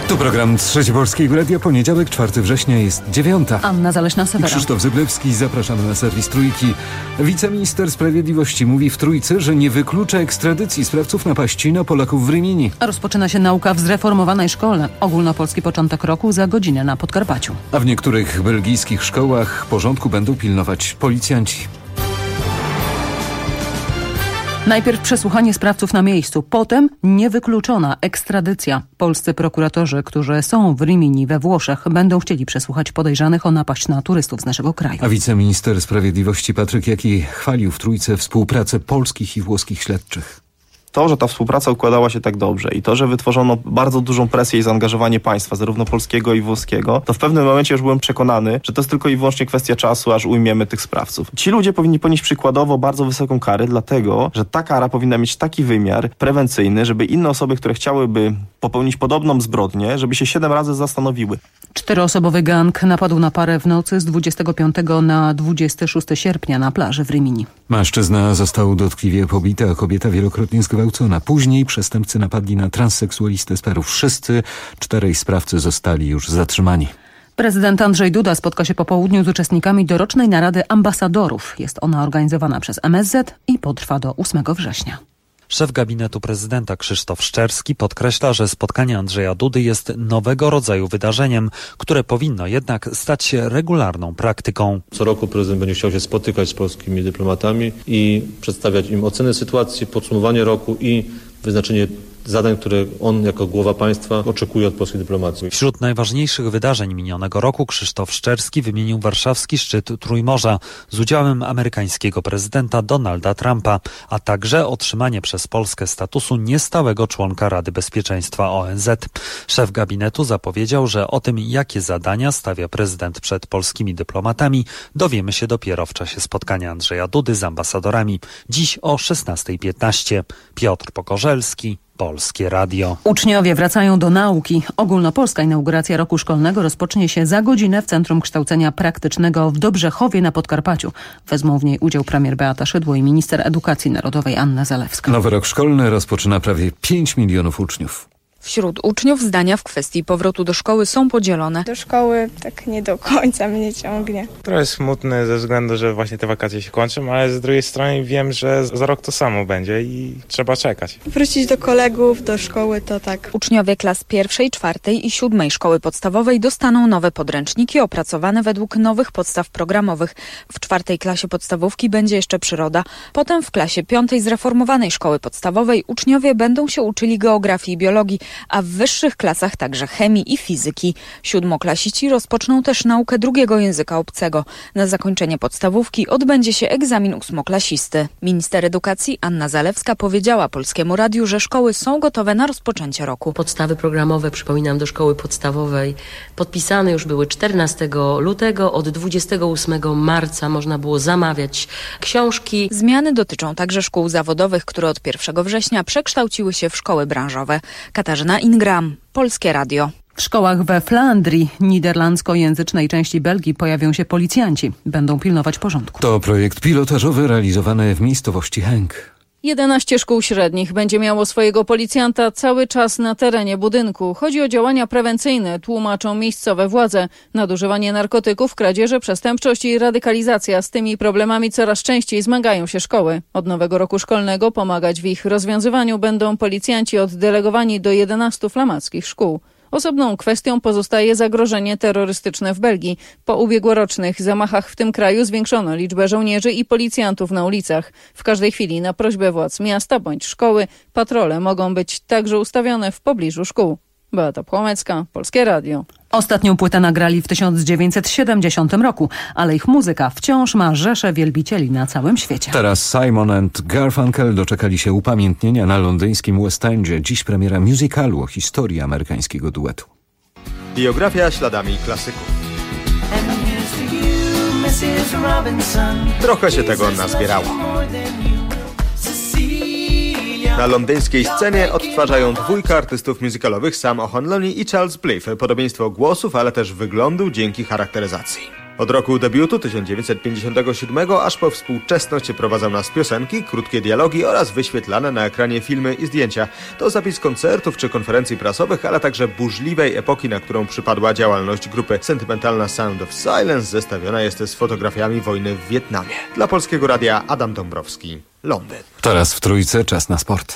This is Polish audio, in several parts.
Tu program Trzeci Polskiego Radia, poniedziałek, 4 września, jest 9. Anna Zaleśna-Sewera. Krzysztof Zyblewski, zapraszamy na serwis Trójki. Wiceminister Sprawiedliwości mówi w Trójce, że nie wyklucza ekstradycji sprawców napaści na Polaków w Rimini. Rozpoczyna się nauka w zreformowanej szkole. Ogólnopolski początek roku za godzinę na Podkarpaciu. A w niektórych belgijskich szkołach porządku będą pilnować policjanci. Najpierw przesłuchanie sprawców na miejscu, potem niewykluczona ekstradycja. Polscy prokuratorzy, którzy są w Rimini we Włoszech, będą chcieli przesłuchać podejrzanych o napaść na turystów z naszego kraju. A wiceminister Sprawiedliwości Patryk Jaki chwalił w Trójce współpracę polskich i włoskich śledczych. To, że ta współpraca układała się tak dobrze i to, że wytworzono bardzo dużą presję i zaangażowanie państwa, zarówno polskiego i włoskiego, to w pewnym momencie już byłem przekonany, że to jest tylko i wyłącznie kwestia czasu, aż ujmiemy tych sprawców. Ci ludzie powinni ponieść przykładowo bardzo wysoką karę, dlatego, że ta kara powinna mieć taki wymiar prewencyjny, żeby inne osoby, które chciałyby popełnić podobną zbrodnię, żeby się 7 razy zastanowiły. 4-osobowy gang napadł na parę w nocy z 25 na 26 sierpnia na plaży w Rimini. Mężczyzna został dotkliwie pobity, a kobieta wielokrotnie zgwałcona. Później przestępcy napadli na transseksualistę z Peru. Wszyscy 4 sprawcy zostali już zatrzymani. Prezydent Andrzej Duda spotka się po południu z uczestnikami dorocznej narady ambasadorów. Jest ona organizowana przez MSZ i potrwa do 8 września. Szef gabinetu prezydenta Krzysztof Szczerski podkreśla, że spotkanie Andrzeja Dudy jest nowego rodzaju wydarzeniem, które powinno jednak stać się regularną praktyką. Co roku prezydent będzie chciał się spotykać z polskimi dyplomatami i przedstawiać im ocenę sytuacji, podsumowanie roku i wyznaczenie zadań, które on jako głowa państwa oczekuje od polskiej dyplomacji. Wśród najważniejszych wydarzeń minionego roku Krzysztof Szczerski wymienił warszawski szczyt Trójmorza z udziałem amerykańskiego prezydenta Donalda Trumpa, a także otrzymanie przez Polskę statusu niestałego członka Rady Bezpieczeństwa ONZ. Szef gabinetu zapowiedział, że o tym, jakie zadania stawia prezydent przed polskimi dyplomatami, dowiemy się dopiero w czasie spotkania Andrzeja Dudy z ambasadorami. Dziś o 16:15. Piotr Pokorzelski, Polskie Radio. Uczniowie wracają do nauki. Ogólnopolska inauguracja roku szkolnego rozpocznie się za godzinę w Centrum Kształcenia Praktycznego w Dobrzechowie na Podkarpaciu. Wezmą w niej udział premier Beata Szydło i minister edukacji narodowej Anna Zalewska. Nowy rok szkolny rozpoczyna prawie 5 milionów uczniów. Wśród uczniów zdania w kwestii powrotu do szkoły są podzielone. Do szkoły tak nie do końca mnie ciągnie. Trochę smutny ze względu, że właśnie te wakacje się kończą, ale z drugiej strony wiem, że za rok to samo będzie i trzeba czekać. Wrócić do kolegów, do szkoły to tak. Uczniowie klas 1., 4. i 7. szkoły podstawowej dostaną nowe podręczniki opracowane według nowych podstaw programowych. W 4. klasie podstawówki będzie jeszcze przyroda. Potem w klasie 5. zreformowanej szkoły podstawowej uczniowie będą się uczyli geografii i biologii, a w wyższych klasach także chemii i fizyki. 7-klasici rozpoczną też naukę drugiego języka obcego. Na zakończenie podstawówki odbędzie się egzamin 8-klasisty. Minister edukacji Anna Zalewska powiedziała Polskiemu Radiu, że szkoły są gotowe na rozpoczęcie roku. Podstawy programowe, przypominam, do szkoły podstawowej podpisane już były 14 lutego. Od 28 marca można było zamawiać książki. Zmiany dotyczą także szkół zawodowych, które od 1 września przekształciły się w szkoły branżowe. Katarzyna Ingram, Polskie Radio. W szkołach we Flandrii, niderlandzkojęzycznej części Belgii, pojawią się policjanci. Będą pilnować porządku. To projekt pilotażowy realizowany w miejscowości Henk. 11 szkół średnich będzie miało swojego policjanta cały czas na terenie budynku. Chodzi o działania prewencyjne, tłumaczą miejscowe władze. Nadużywanie narkotyków, kradzieże, przestępczość i radykalizacja. Z tymi problemami coraz częściej zmagają się szkoły. Od nowego roku szkolnego pomagać w ich rozwiązywaniu będą policjanci oddelegowani do 11 flamandzkich szkół. Osobną kwestią pozostaje zagrożenie terrorystyczne w Belgii. Po ubiegłorocznych zamachach w tym kraju zwiększono liczbę żołnierzy i policjantów na ulicach. W każdej chwili na prośbę władz miasta bądź szkoły patrole mogą być także ustawione w pobliżu szkół. Beata Płomecka, Polskie Radio. Ostatnią płytę nagrali w 1970 roku, ale ich muzyka wciąż ma rzesze wielbicieli na całym świecie. Teraz Simon and Garfunkel doczekali się upamiętnienia na londyńskim West Endzie. Dziś premiera musicalu o historii amerykańskiego duetu. Biografia śladami klasyków. Trochę się tego nazbierało. Na londyńskiej scenie odtwarzają dwójka artystów musicalowych Sam O'Hanlon i Charles Blythe. Podobieństwo głosów, ale też wyglądu dzięki charakteryzacji. Od roku debiutu 1957 aż po współczesność prowadzą nas piosenki, krótkie dialogi oraz wyświetlane na ekranie filmy i zdjęcia. To zapis koncertów czy konferencji prasowych, ale także burzliwej epoki, na którą przypadła działalność grupy. Sentymentalna Sound of Silence zestawiona jest z fotografiami wojny w Wietnamie. Dla Polskiego Radia Adam Dąbrowski, Londyn. Teraz w Trójce czas na sport.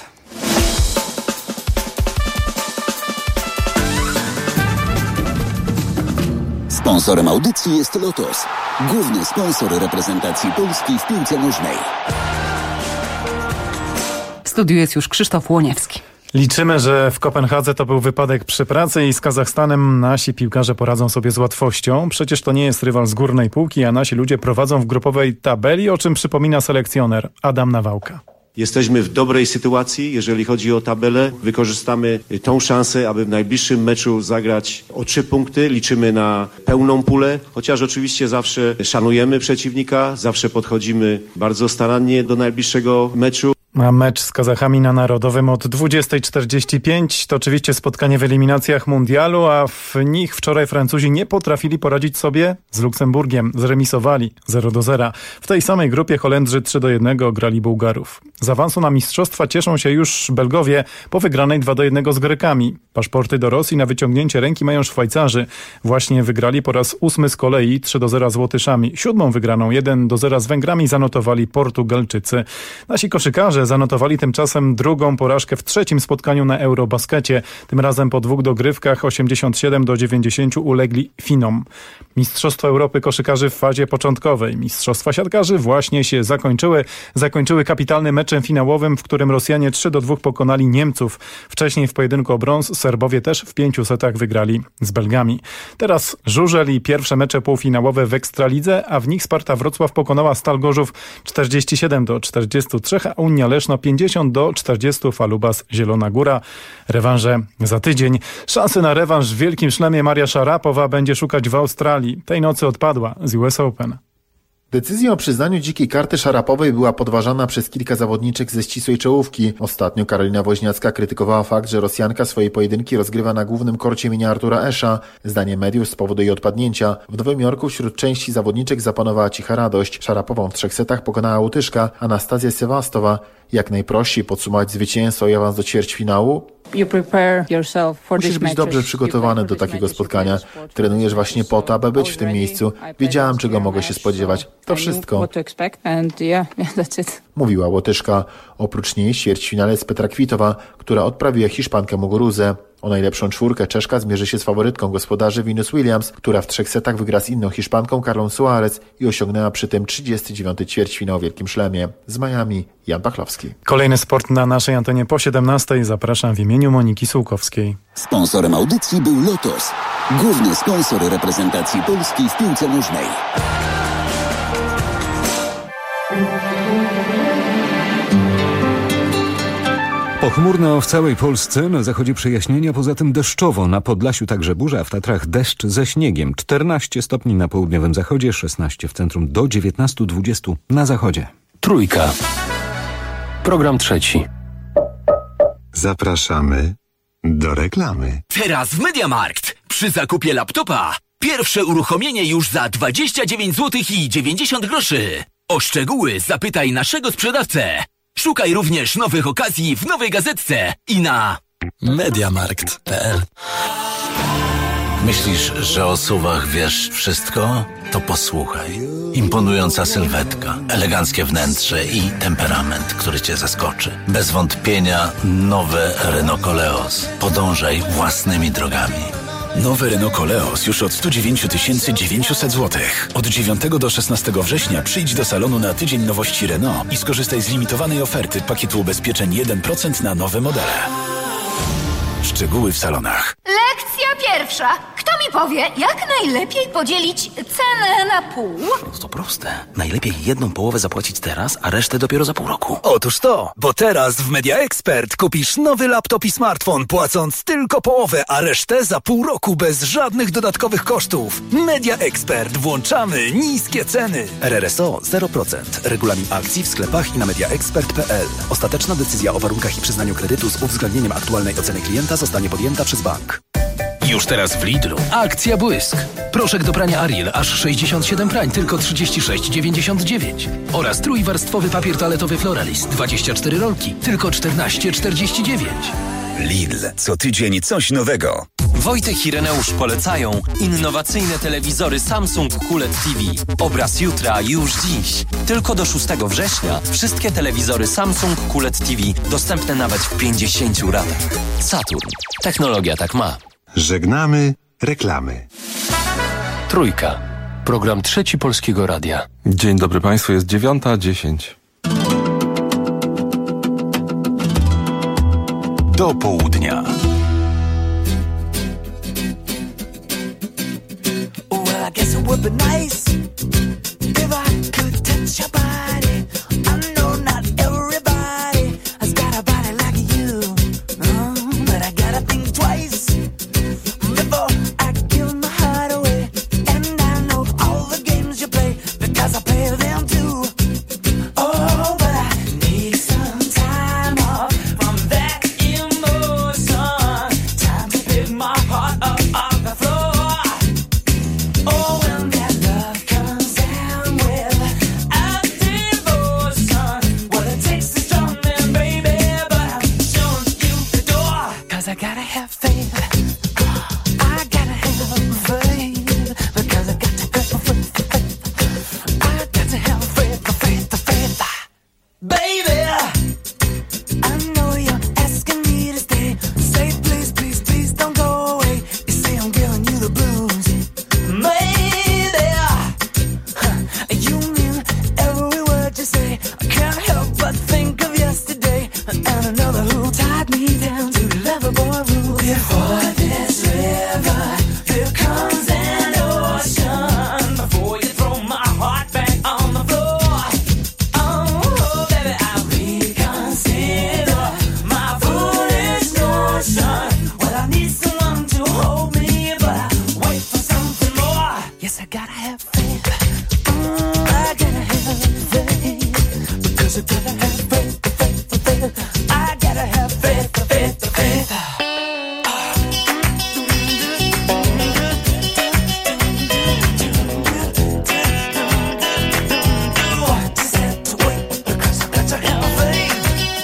Sponsorem audycji jest Lotos, główny sponsor reprezentacji Polski w piłce nożnej. W studiu jest już Krzysztof Łoniewski. Liczymy, że w Kopenhadze to był wypadek przy pracy i z Kazachstanem nasi piłkarze poradzą sobie z łatwością. Przecież to nie jest rywal z górnej półki, a nasi ludzie prowadzą w grupowej tabeli, o czym przypomina selekcjoner Adam Nawałka. Jesteśmy w dobrej sytuacji, jeżeli chodzi o tabelę. Wykorzystamy tą szansę, aby w najbliższym meczu zagrać o 3 punkty. Liczymy na pełną pulę, chociaż oczywiście zawsze szanujemy przeciwnika, zawsze podchodzimy bardzo starannie do najbliższego meczu. A mecz z Kazachami na Narodowym od 20:45 to oczywiście spotkanie w eliminacjach mundialu, a w nich wczoraj Francuzi nie potrafili poradzić sobie z Luksemburgiem. Zremisowali 0-0. W tej samej grupie Holendrzy 3-1 grali Bułgarów. Z awansu na mistrzostwa cieszą się już Belgowie po wygranej 2-1 z Grekami. Paszporty do Rosji na wyciągnięcie ręki mają Szwajcarzy. Właśnie wygrali po raz 8 z kolei 3-0 z Łotyszami. 7. wygraną 1-0 z Węgrami zanotowali Portugalczycy. Nasi koszykarze zanotowali tymczasem drugą porażkę w 3. spotkaniu na Eurobaskecie. Tym razem po 2 dogrywkach 87-90 ulegli Finom. Mistrzostwa Europy koszykarzy w fazie początkowej. Mistrzostwa siatkarzy właśnie się zakończyły kapitalnym meczem finałowym, w którym Rosjanie 3-2 pokonali Niemców. Wcześniej w pojedynku o brąz Serbowie też w 5 setach wygrali z Belgami. Teraz żużel i pierwsze mecze półfinałowe w Ekstralidze, a w nich Sparta Wrocław pokonała Stal Gorzów 47-43, a Unia Leszno 50-40, Falubas Zielona Góra. Rewanże za tydzień. Szansy na rewanż w Wielkim Szlemie Maria Szarapowa będzie szukać w Australii. Tej nocy odpadła z US Open. Decyzja o przyznaniu dzikiej karty Szarapowej była podważana przez kilka zawodniczek ze ścisłej czołówki. Ostatnio Karolina Woźniacka krytykowała fakt, że Rosjanka swoje pojedynki rozgrywa na głównym korcie imienia Artura Esza. Zdaniem mediów z powodu jej odpadnięcia. W Nowym Jorku wśród części zawodniczek zapanowała cicha radość. Szarapową w 3 setach pokonała Łotyszka Anastazja Sewastowa. Jak najprościej podsumować zwycięstwo i awans do ćwierćfinału? Musisz być dobrze przygotowany do takiego spotkania. Trenujesz właśnie po to, aby być w tym miejscu. Wiedziałam, czego mogę się spodziewać. To wszystko. Mówiła Łotyszka. Oprócz niej w ćwierćfinale jest Petra Kwitowa, która odprawiła Hiszpankę Muguruzę. O najlepszą 4 Czeszka zmierzy się z faworytką gospodarzy Venus Williams, która w 3 setach wygra z inną Hiszpanką Carlą Suarez i osiągnęła przy tym 39. ćwierćfinał w Wielkim Szlemie. Z Miami Jan Pachlowski. Kolejny sport na naszej antenie po 17:00. Zapraszam w imieniu Moniki Sułkowskiej. Sponsorem audycji był Lotos, główny sponsor reprezentacji Polski w piłce nożnej. Pochmurno w całej Polsce, na zachodzie przejaśnienia, poza tym deszczowo. Na Podlasiu także burza, a w Tatrach deszcz ze śniegiem. 14 stopni na południowym zachodzie, 16 w centrum, do 19-20 na zachodzie. Trójka. Program trzeci. Zapraszamy do reklamy. Teraz w MediaMarkt. Przy zakupie laptopa pierwsze uruchomienie już za 29 zł i 90 groszy. O szczegóły zapytaj naszego sprzedawcę. Szukaj również nowych okazji w Nowej Gazetce i na MediaMarkt.pl. Myślisz, że o SUV-ach wiesz wszystko? To posłuchaj. Imponująca sylwetka, eleganckie wnętrze i temperament, który cię zaskoczy. Bez wątpienia nowe Renault Koleos. Podążaj własnymi drogami. Nowy Renault Koleos już od 109 900 zł. Od 9 do 16 września przyjdź do salonu na tydzień nowości Renault i skorzystaj z limitowanej oferty pakietu ubezpieczeń 1% na nowe modele. Szczegóły w salonach. Lekcja pierwsza. Kto mi powie, jak najlepiej podzielić cenę na pół? To proste. Najlepiej 1/2 zapłacić teraz, a resztę dopiero za pół roku. Otóż to, bo teraz w Media Expert kupisz nowy laptop i smartfon, płacąc tylko połowę, a resztę za pół roku bez żadnych dodatkowych kosztów. Media Expert. Włączamy niskie ceny. RRSO 0%. Regulamin akcji w sklepach i na mediaexpert.pl. Ostateczna decyzja o warunkach i przyznaniu kredytu z uwzględnieniem aktualnej oceny klienta zostanie podjęta przez bank. Już teraz w Lidlu. Akcja Błysk. Proszek do prania Ariel aż 67 prań, tylko 36,99. Oraz trójwarstwowy papier toaletowy Floralis, 24 rolki, tylko 14,49. Lidl. Co tydzień coś nowego. Wojtek i Reneusz polecają innowacyjne telewizory Samsung QLED TV. Obraz jutra już dziś. Tylko do 6 września wszystkie telewizory Samsung QLED TV dostępne nawet w 50 ratach. Saturn. Technologia tak ma. Żegnamy reklamy. Trójka. Program Trzeci Polskiego Radia. Dzień dobry Państwu, jest 9:10. Do południa. Well, I guess it would be nice if I could touch your body. I know not everybody has got a body like you, but I gotta think twice before I give my heart away. And I know all the games you play because I play them too. Oh, but I need some time off from that emotion. Time to pick my heart up off the floor. Oh, when that love comes down with a devotion, well, it takes a strong man, baby, but I'm showing you the door. 'Cause I gotta have faith. I gotta have faith. Because I got to have faith. I got to have faith. Baby, I know you're asking me to stay. Say please, please, please don't go away. You say I'm giving you the blues. Maybe you mean every word you say. I can't help but think of yesterday and another who tied me down to Loverboy rules. Before this river, here comes an ocean. Before you throw my heart back on the floor. Oh, baby, I'll reconsider my foolish notion. Well, I need someone to hold me, but I wait for something more. Yes, I gotta have faith. I gotta have faith. Because I gotta have faith. I gotta have faith. Just have to wait because I got to have faith.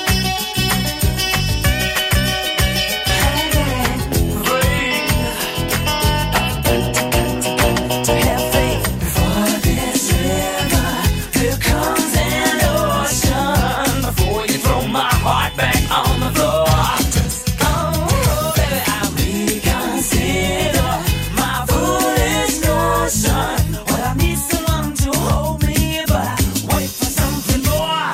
To have faith. Before this river, here comes an ocean. Before you throw my heart back on the floor. Oh, baby, I'll reconsider my foolish notion. Well, I need someone to hold me, but I wait for something more.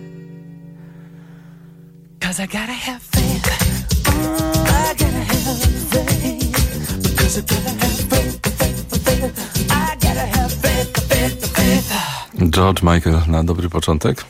'Cause I gotta have faith. I gotta have faith. Because I gotta have faith. I gotta have faith. George Michael na dobry początek.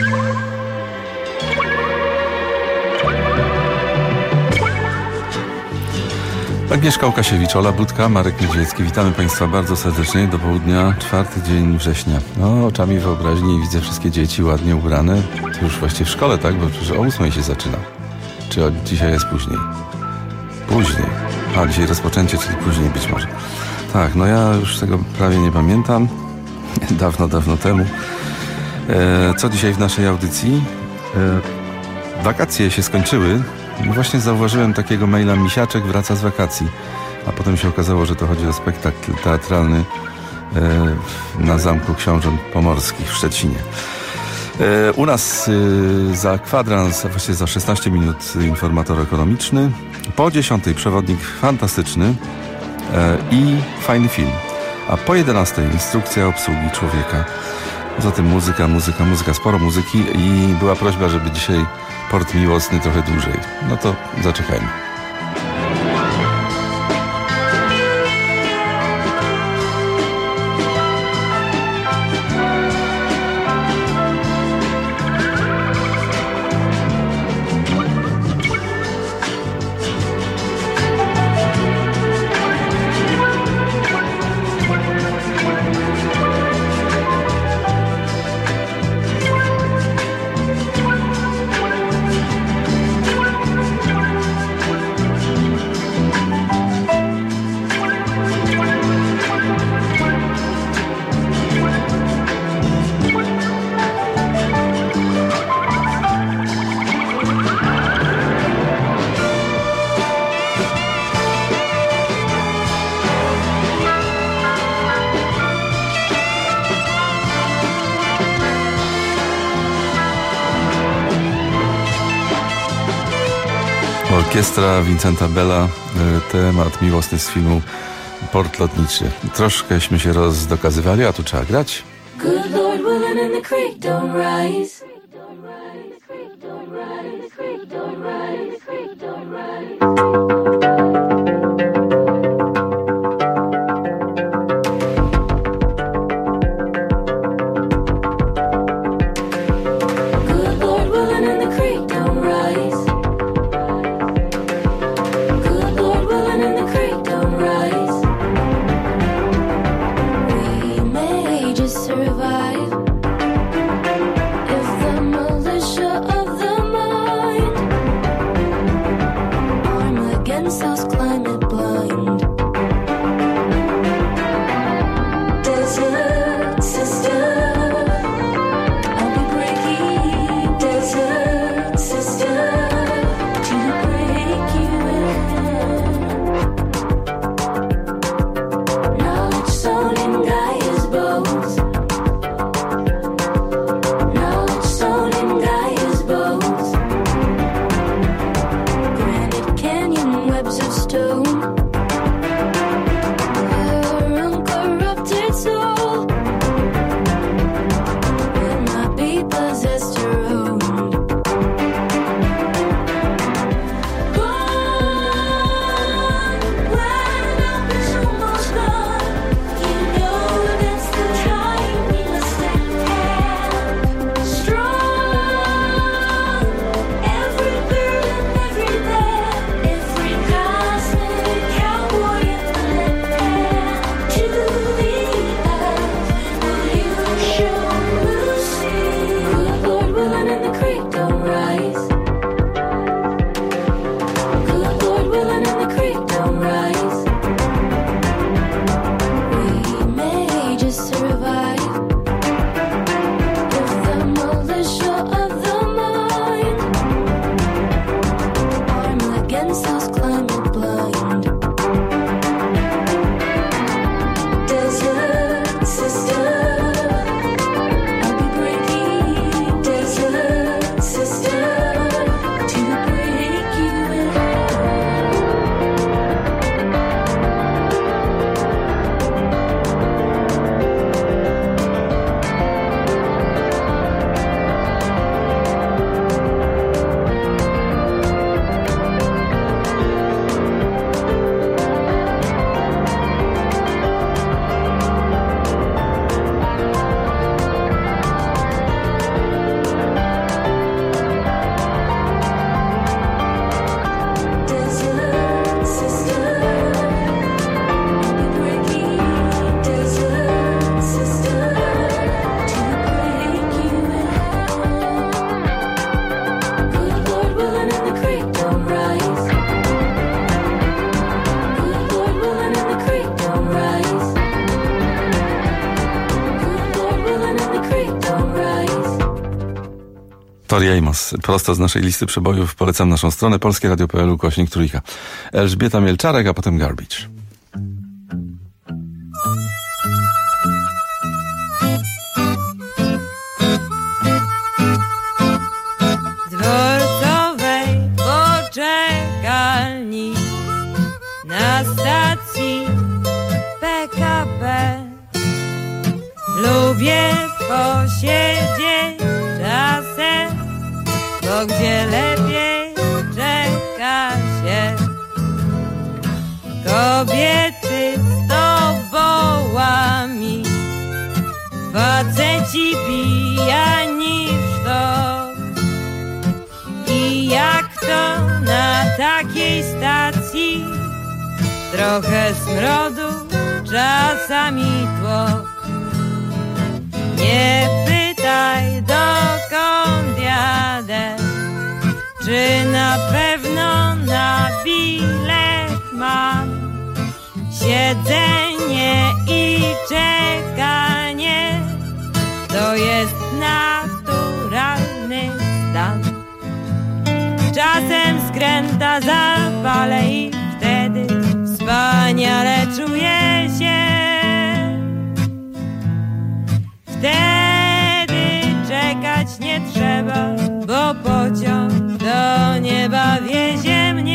Agnieszka Łukasiewicz, Ola Budka, Marek Niedźwiecki. Witamy Państwa bardzo serdecznie. Do południa, 4 dzień września. No, oczami wyobraźni widzę wszystkie dzieci ładnie ubrane. To już właściwie w szkole, tak? Bo przecież o 8 się zaczyna. Czy dzisiaj jest później? Później. A, dzisiaj rozpoczęcie, czyli później być może. Tak, no ja już tego prawie nie pamiętam. Dawno temu. Co dzisiaj w naszej audycji? Wakacje się skończyły. Właśnie zauważyłem takiego maila: Misiaczek wraca z wakacji. A potem się okazało, że to chodzi o spektakl teatralny na Zamku Książąt Pomorskich w Szczecinie. U nas za kwadrans, a właściwie za 16 minut informator ekonomiczny. Po 10 przewodnik fantastyczny i fajny film. A po 11 instrukcja obsługi człowieka. Zatem muzyka, sporo muzyki i była prośba, żeby dzisiaj Port Miłosny trochę dłużej. No to zaczekajmy. Orkiestra Vincenta Bella, temat miłosny z filmu Port Lotniczy. Troszkęśmy się rozdokazywali, a tu trzeba grać. Good Lord, willing and the creek don't rise. Tori Amos, prosto z naszej listy przebojów. Polecam naszą stronę polskieradio.pl/Trójka. Elżbieta Mielczarek, a potem Garbage. Dworcowej poczekalni na stacji PKP lubię posiedzieć czasem, bo gdzie lepiej czeka się. Kobiety z tobołami, faceci pijani sztok. I jak to na takiej stacji, trochę smrodu, czasami tłok. Nie pytaj dokąd jadę, czy na pewno na bilet mam. Siedzenie i czekanie to jest naturalny stan. Czasem skręta zapalę i wtedy wspaniale czuję się. Wtedy czekać nie trzeba, bo pociąg do nieba wiezie mnie.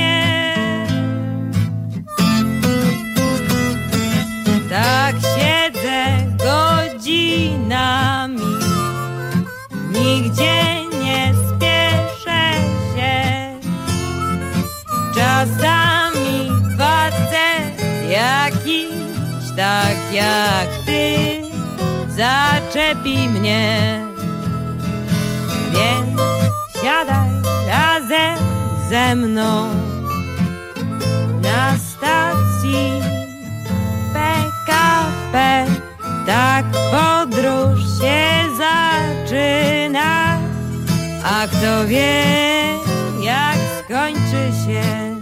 Czasami facet jakiś, tak jak ty, zaczepi mnie. Więc siadaj razem ze mną na stacji PKP. Tak podróż się zaczyna, a kto wie, jak skończy się.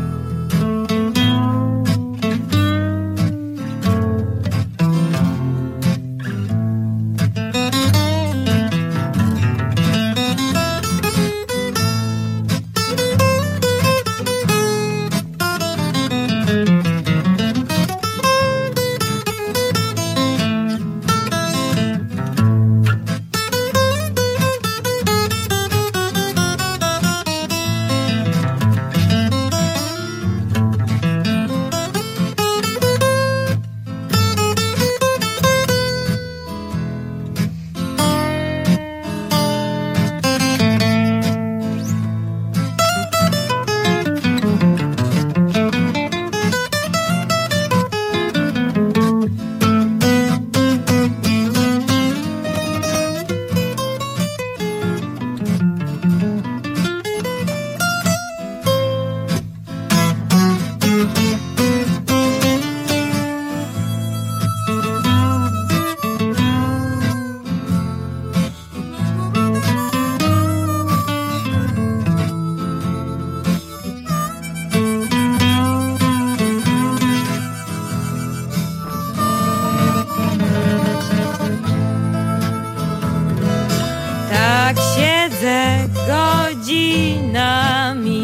Godzinami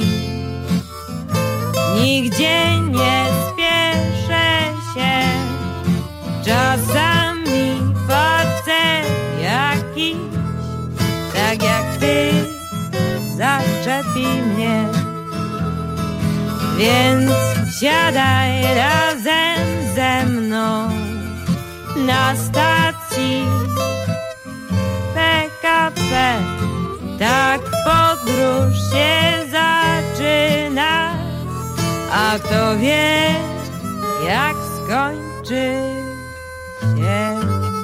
nigdzie nie spieszę się. Czasami facet jakiś, tak jak ty, zaczepi mnie. Więc siadaj razem ze mną na stacji PKP. Tak podróż się zaczyna, a kto wie, jak skończy się.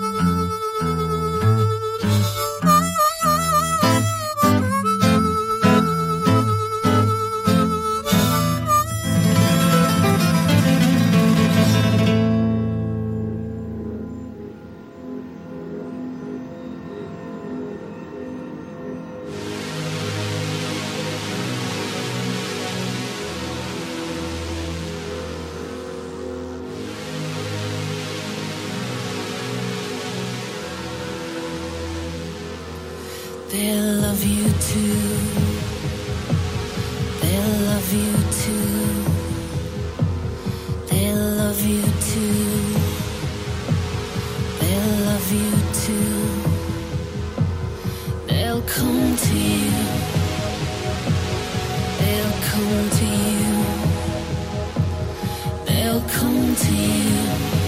They'll love you too. They'll love you too. They'll love you too. They'll love you too. They'll come to you. They'll come to you. They'll come to you.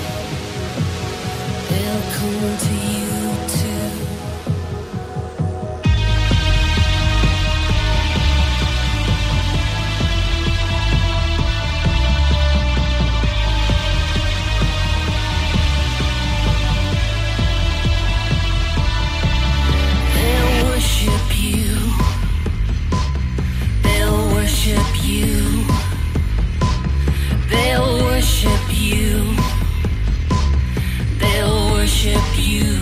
They'll come to you too. You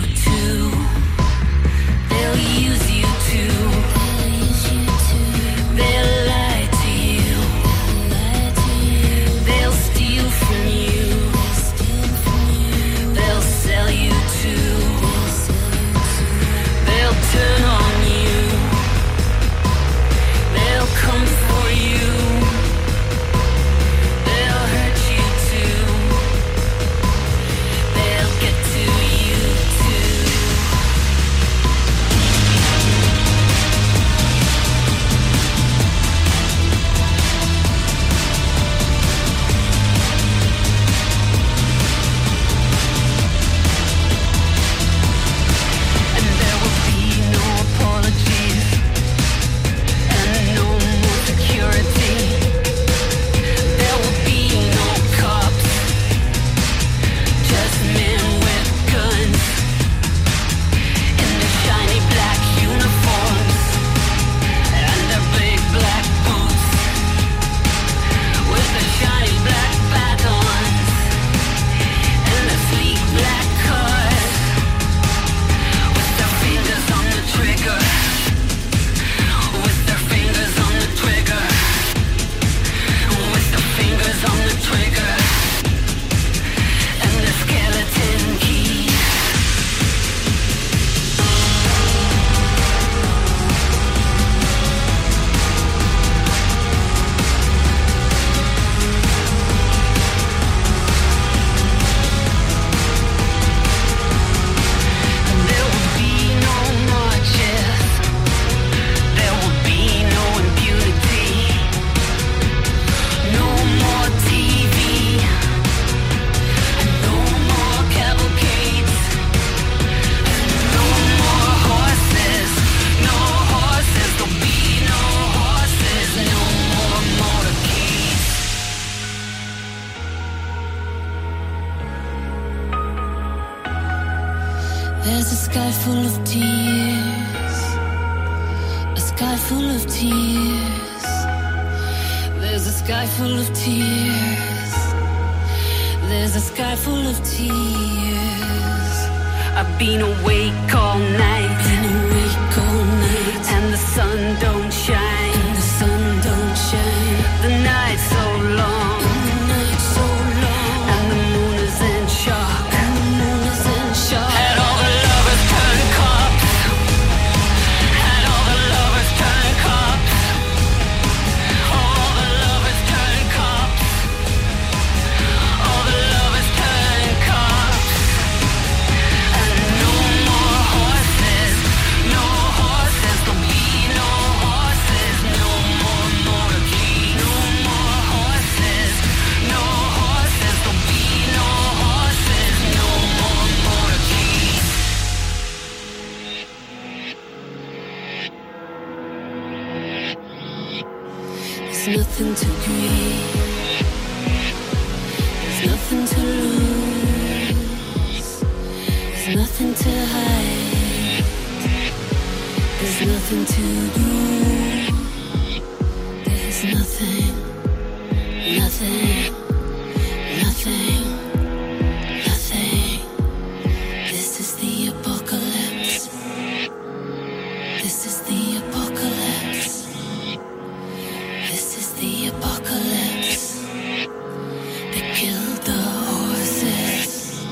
There's a sky full of tears, a sky full of tears. There's a sky full of tears. There's a sky full of tears. I've been awake all night, and the sun don't shine, and the sun don't shine. The night's so long, and the moon is in shock, and all the lovers turn cops, and all the lovers turn cops, all the lovers turn cops, all the lovers turn cops. And no more horses, no horses, there'll be no horses, no more motorcade, no more horses, no horses, there'll be no horses, no more motorcade. There's nothing to grieve, there's nothing to lose, there's nothing to hide, there's nothing to grow, there's nothing, nothing, nothing, nothing. This is the apocalypse. This is the apocalypse. This is the apocalypse. They killed the horses.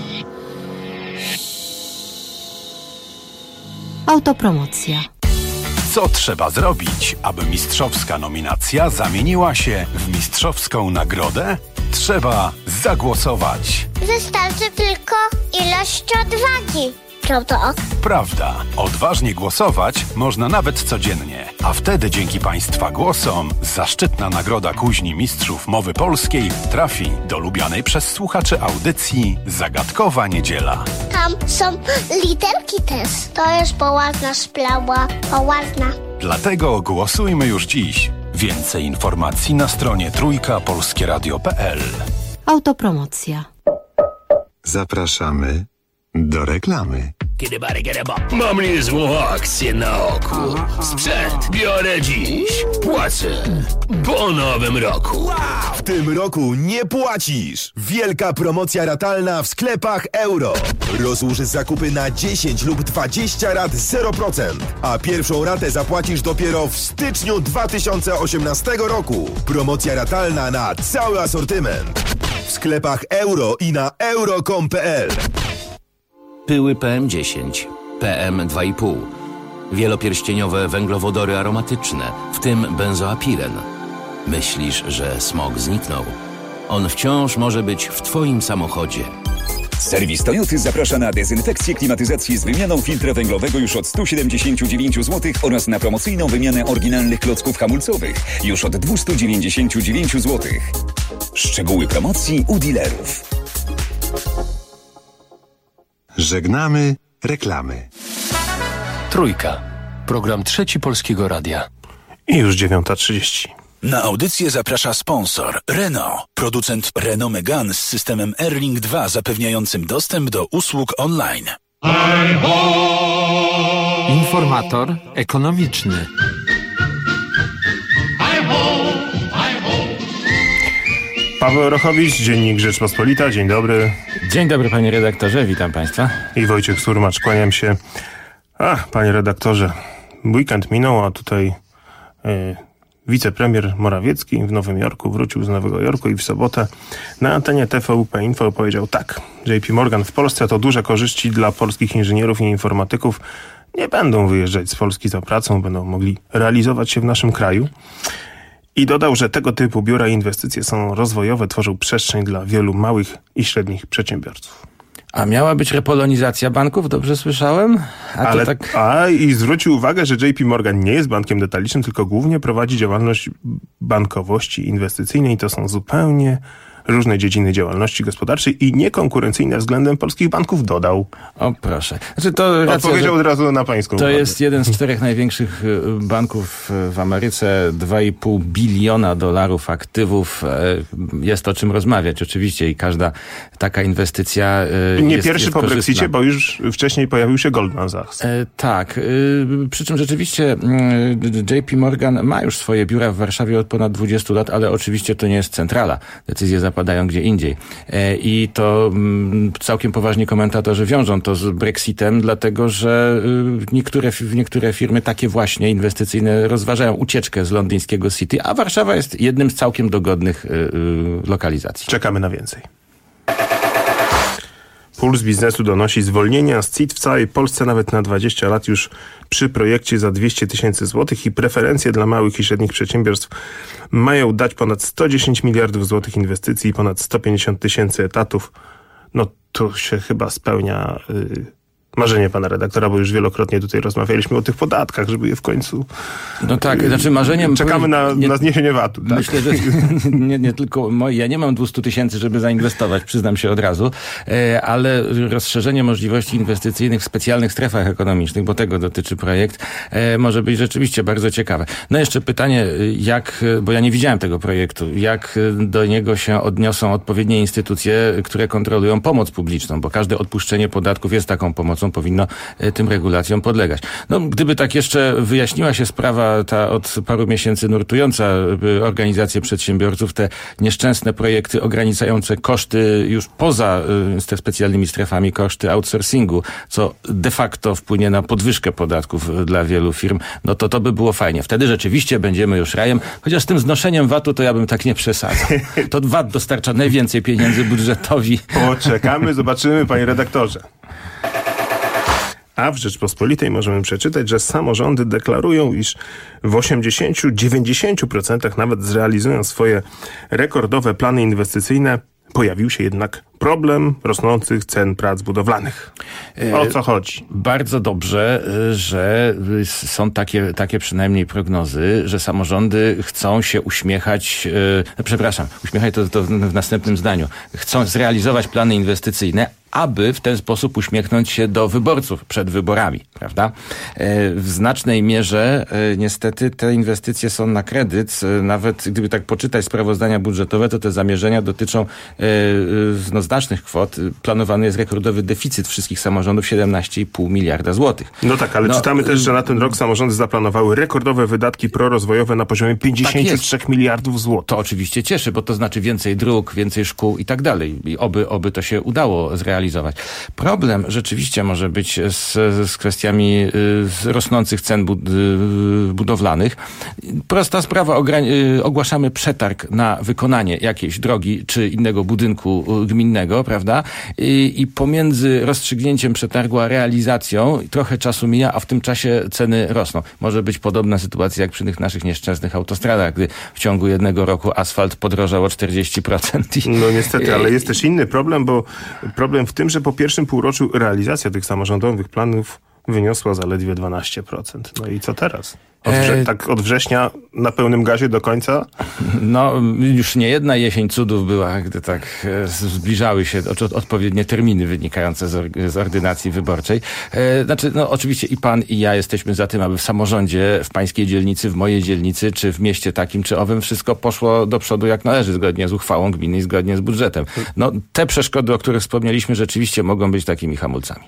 Autopromocja. Co trzeba zrobić, aby mistrzowska nominacja zamieniła się w mistrzowską nagrodę? Trzeba zagłosować. Wystarczy tylko ilość odwagi. Prawda? Prawda. Odważnie głosować można nawet codziennie. A wtedy dzięki Państwa głosom zaszczytna nagroda Kuźni Mistrzów Mowy Polskiej trafi do lubianej przez słuchaczy audycji Zagadkowa Niedziela. Tam są literki też. To jest poważna sprawa. Poważna. Dlatego głosujmy już dziś. Więcej informacji na stronie trójkapolskieradio.pl. Autopromocja. Zapraszamy do reklamy. Mam niezłą akcję na oku. Sprzęt biorę dziś. Płacę po nowym roku. W tym roku nie płacisz! Wielka promocja ratalna w sklepach Euro. Rozłóż zakupy na 10 lub 20 rat 0%, a pierwszą ratę zapłacisz dopiero w styczniu 2018 roku. Promocja ratalna na cały asortyment. W sklepach Euro i na euro.com.pl. Pyły PM10, PM2,5, wielopierścieniowe węglowodory aromatyczne, w tym benzoapiren. Myślisz, że smog zniknął? On wciąż może być w Twoim samochodzie. Serwis Toyoty zaprasza na dezynfekcję klimatyzacji z wymianą filtra węglowego już od 179 zł oraz na promocyjną wymianę oryginalnych klocków hamulcowych już od 299 zł. Szczegóły promocji u dealerów. Żegnamy reklamy. Trójka. Program Trzeci Polskiego Radia. I już 9:30. Na audycję zaprasza sponsor Renault, producent Renault Megane z systemem Airlink 2 zapewniającym dostęp do usług online. Informator ekonomiczny. Paweł Rochowicz, Dziennik Rzeczpospolita. Dzień dobry. Dzień dobry, panie redaktorze, witam państwa. I Wojciech Surmacz, kłaniam się. Panie redaktorze, weekend minął, a tutaj wicepremier Morawiecki w Nowym Jorku wrócił z Nowego Jorku i w sobotę na antenie TVP Info powiedział tak: JP Morgan w Polsce to duże korzyści dla polskich inżynierów i informatyków. Nie będą wyjeżdżać z Polski za pracą, będą mogli realizować się w naszym kraju. I dodał, że tego typu biura i inwestycje są rozwojowe, tworzą przestrzeń dla wielu małych i średnich przedsiębiorców. A miała być repolonizacja banków, dobrze słyszałem? I zwrócił uwagę, że JP Morgan nie jest bankiem detalicznym, tylko głównie prowadzi działalność bankowości inwestycyjnej. To są zupełnie różne dziedziny działalności gospodarczej i niekonkurencyjne względem polskich banków, dodał. O proszę. Znaczy to racja, odpowiedział od razu na pańską To uwagę. jest jeden z 4 największych banków w Ameryce, $2,5 biliona aktywów. Jest o czym rozmawiać oczywiście i każda taka inwestycja Nie jest pierwszy po korzystna. Brexicie, bo już wcześniej pojawił się Goldman Sachs. Tak. Przy czym rzeczywiście JP Morgan ma już swoje biura w Warszawie od ponad 20 lat, ale oczywiście to nie jest centrala. Decyzje zapadają gdzie indziej. I to całkiem poważni komentatorzy wiążą to z Brexitem, dlatego że niektóre firmy takie właśnie inwestycyjne rozważają ucieczkę z londyńskiego City, a Warszawa jest jednym z całkiem dogodnych lokalizacji. Czekamy na więcej. Puls Biznesu donosi zwolnienia z CIT w całej Polsce nawet na 20 lat już przy projekcie za 200 000 złotych i preferencje dla małych i średnich przedsiębiorstw mają dać ponad 110 miliardów złotych inwestycji i ponad 150 000 etatów. No to się chyba spełnia marzenie pana redaktora, bo już wielokrotnie tutaj rozmawialiśmy o tych podatkach, żeby je w końcu... No tak, znaczy marzeniem... Czekamy na zniesienie VAT-u. Tak? Myślę, że nie tylko moje. Ja nie mam 200 000, żeby zainwestować, przyznam się od razu, ale rozszerzenie możliwości inwestycyjnych w specjalnych strefach ekonomicznych, bo tego dotyczy projekt, może być rzeczywiście bardzo ciekawe. No jeszcze pytanie, bo ja nie widziałem tego projektu, jak do niego się odniosą odpowiednie instytucje, które kontrolują pomoc publiczną, bo każde odpuszczenie podatków jest taką pomocą, powinno tym regulacjom podlegać. No, gdyby tak jeszcze wyjaśniła się sprawa ta od paru miesięcy nurtująca organizacje przedsiębiorców, te nieszczęsne projekty ograniczające koszty już poza te specjalnymi strefami, koszty outsourcingu, co de facto wpłynie na podwyżkę podatków dla wielu firm, no to by było fajnie. Wtedy rzeczywiście będziemy już rajem, chociaż z tym znoszeniem VAT-u to ja bym tak nie przesadzał. To VAT dostarcza najwięcej pieniędzy budżetowi. Poczekamy, zobaczymy, panie redaktorze. A w Rzeczpospolitej możemy przeczytać, że samorządy deklarują, iż w 80-90% nawet zrealizują swoje rekordowe plany inwestycyjne. Pojawił się jednak problem rosnących cen prac budowlanych. O co chodzi? Bardzo dobrze, że są takie przynajmniej prognozy, że samorządy chcą się uśmiechać, uśmiechać to w następnym zdaniu, chcą zrealizować plany inwestycyjne, aby w ten sposób uśmiechnąć się do wyborców przed wyborami, prawda? W znacznej mierze niestety te inwestycje są na kredyt. Nawet gdyby tak poczytać sprawozdania budżetowe, to te zamierzenia dotyczą znacznych kwot. Planowany jest rekordowy deficyt wszystkich samorządów 17,5 miliarda złotych. No tak, ale czytamy też, że na ten rok samorządy zaplanowały rekordowe wydatki prorozwojowe na poziomie 53 miliardów złotych. To oczywiście cieszy, bo to znaczy więcej dróg, więcej szkół i tak dalej. I oby to się udało zrealizować. Problem rzeczywiście może być z kwestiami rosnących cen budowlanych. Prosta sprawa, ogłaszamy przetarg na wykonanie jakiejś drogi czy innego budynku gminnego, prawda? I pomiędzy rozstrzygnięciem przetargu a realizacją trochę czasu mija, a w tym czasie ceny rosną. Może być podobna sytuacja jak przy tych naszych nieszczęsnych autostradach, gdy w ciągu jednego roku asfalt podrożał o 40%. No niestety, ale jest też inny problem, bo problem w tym, że po pierwszym półroczu realizacja tych samorządowych planów wyniosła zaledwie 12%. No i co teraz? Od września na pełnym gazie do końca? No, już nie jedna jesień cudów była, gdy tak zbliżały się odpowiednie terminy wynikające z ordynacji wyborczej. Oczywiście i pan, i ja jesteśmy za tym, aby w samorządzie, w pańskiej dzielnicy, w mojej dzielnicy, czy w mieście takim, czy owym, wszystko poszło do przodu jak należy, zgodnie z uchwałą gminy i zgodnie z budżetem. No, te przeszkody, o których wspomnieliśmy, rzeczywiście mogą być takimi hamulcami.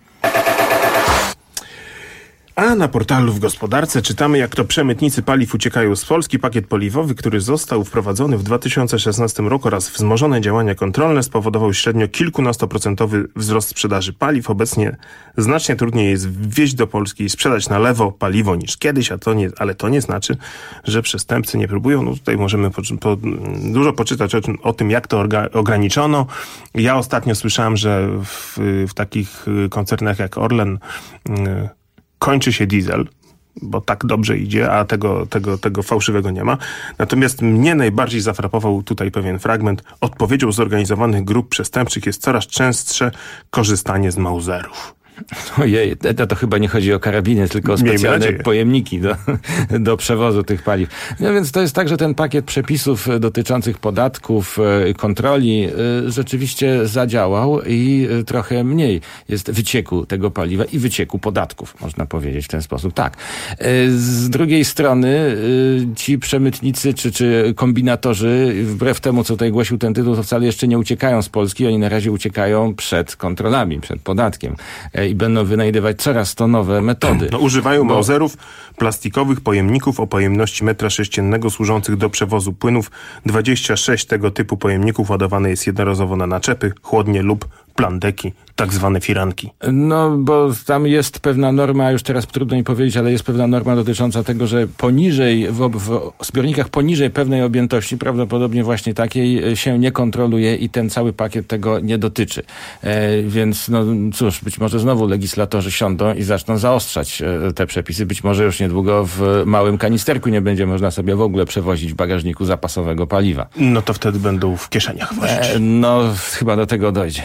A na portalu w Gospodarce czytamy, jak to przemytnicy paliw uciekają z Polski. Pakiet paliwowy, który został wprowadzony w 2016 roku oraz wzmożone działania kontrolne spowodował średnio kilkunastoprocentowy wzrost sprzedaży paliw. Obecnie znacznie trudniej jest wwieźć do Polski i sprzedać na lewo paliwo niż kiedyś, ale to nie znaczy, że przestępcy nie próbują. No tutaj możemy dużo poczytać o tym, jak to ograniczono. Ja ostatnio słyszałem, że w takich koncernach jak Orlen kończy się diesel, bo tak dobrze idzie, a tego fałszywego nie ma. Natomiast mnie najbardziej zafrapował tutaj pewien fragment. Odpowiedzią zorganizowanych grup przestępczych jest coraz częstsze korzystanie z Mauserów. Ojej, to chyba nie chodzi o karabiny, tylko o specjalne pojemniki do przewozu tych paliw. No więc to jest tak, że ten pakiet przepisów dotyczących podatków, kontroli rzeczywiście zadziałał i trochę mniej jest wycieku tego paliwa i wycieku podatków, można powiedzieć w ten sposób. Tak. Z drugiej strony ci przemytnicy czy kombinatorzy, wbrew temu, co tutaj głosił ten tytuł, to wcale jeszcze nie uciekają z Polski. Oni na razie uciekają przed kontrolami, przed podatkiem i będą wynajdywać coraz to nowe metody. No, używają Mauserów, plastikowych pojemników o pojemności metra sześciennego służących do przewozu płynów. 26 tego typu pojemników ładowane jest jednorazowo na naczepy, chłodnie lub plandeki, tak zwane firanki. No, bo tam jest pewna norma, już teraz trudno mi powiedzieć, ale jest pewna norma dotycząca tego, że poniżej, w zbiornikach poniżej pewnej objętości, prawdopodobnie właśnie takiej, się nie kontroluje i ten cały pakiet tego nie dotyczy. Więc no cóż, być może znowu legislatorzy siądą i zaczną zaostrzać te przepisy. Być może już niedługo w małym kanisterku nie będzie można sobie w ogóle przewozić w bagażniku zapasowego paliwa. No to wtedy będą w kieszeniach wozić. No, chyba do tego dojdzie.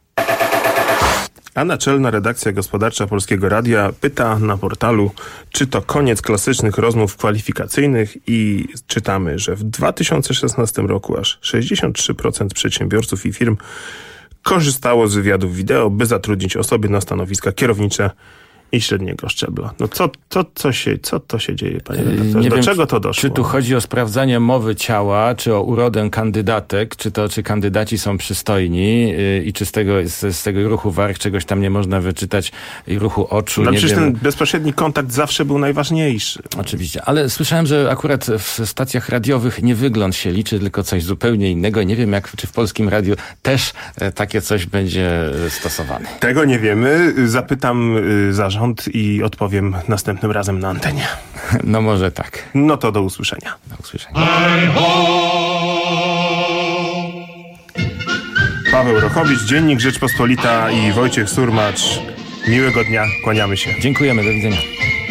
A naczelna redakcja gospodarcza Polskiego Radia pyta na portalu, czy to koniec klasycznych rozmów kwalifikacyjnych, i czytamy, że w 2016 roku aż 63% przedsiębiorców i firm korzystało z wywiadów wideo, by zatrudnić osoby na stanowiska kierownicze i średniego szczebla. No co to się dzieje, panie redaktorze? Do czego to doszło? Czy tu chodzi o sprawdzanie mowy ciała, czy o urodę kandydatek, czy kandydaci są przystojni i czy z tego ruchu warg czegoś tam nie można wyczytać i ruchu oczu. No przecież ten bezpośredni kontakt zawsze był najważniejszy. Oczywiście, ale słyszałem, że akurat w stacjach radiowych nie wygląd się liczy, tylko coś zupełnie innego. Nie wiem, czy w Polskim Radiu też takie coś będzie stosowane. Tego nie wiemy. Zapytam zarząd i odpowiem następnym razem na antenie. No może tak. No to do usłyszenia. Do usłyszenia. Paweł Rochowicz, Dziennik Rzeczpospolita i Wojciech Surmacz. Miłego dnia, kłaniamy się. Dziękujemy, do widzenia.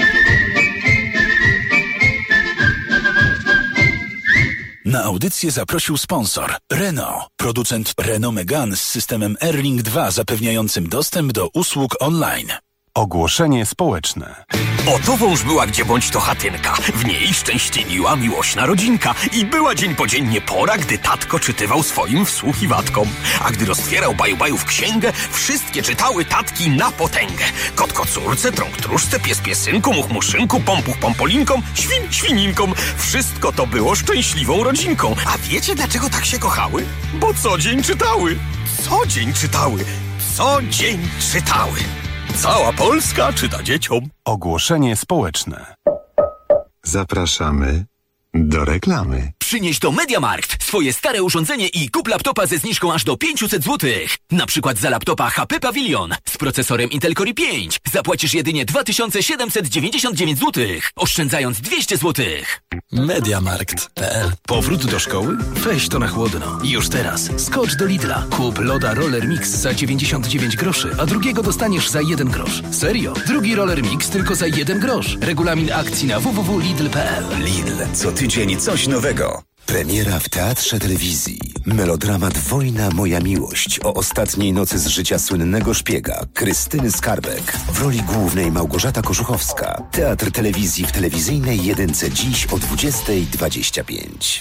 Na audycję zaprosił sponsor Renault, producent Renault Megane z systemem Airlink 2 zapewniającym dostęp do usług online. Ogłoszenie społeczne. Oto wąż była gdzie bądź to chatynka. W niej szczęśliwiła miłośna rodzinka. I była dzień po dzień pora, gdy tatko czytywał swoim wsłuchiwatkom. A gdy roztwierał baju-bajów księgę, wszystkie czytały tatki na potęgę. Kot kocurce, trąg tróżce, pies piesynku, much muszynku, pompuch pompolinkom, świn świninkom. Wszystko to było szczęśliwą rodzinką. A wiecie, dlaczego tak się kochały? Bo co dzień czytały. Co dzień czytały. Co dzień czytały. Cała Polska czyta dzieciom. Ogłoszenie społeczne. Zapraszamy do reklamy. Przynieś do MediaMarkt swoje stare urządzenie i kup laptopa ze zniżką aż do 500 zł. Na przykład za laptopa HP Pavilion z procesorem Intel Core i5 zapłacisz jedynie 2799 zł, oszczędzając 200 zł. MediaMarkt.pl. Powrót do szkoły? Weź to na chłodno. Już teraz skocz do Lidla. Kup loda Roller Mix za 99 groszy, a drugiego dostaniesz za 1 grosz. Serio? Drugi Roller Mix tylko za 1 grosz. Regulamin akcji na www.lidl.pl. Lidl. Co tydzień coś nowego. Premiera w Teatrze Telewizji. Melodramat Wojna, moja miłość o ostatniej nocy z życia słynnego szpiega Krystyny Skarbek. W roli głównej Małgorzata Koszuchowska. Teatr Telewizji w telewizyjnej jedynce dziś o 20:25.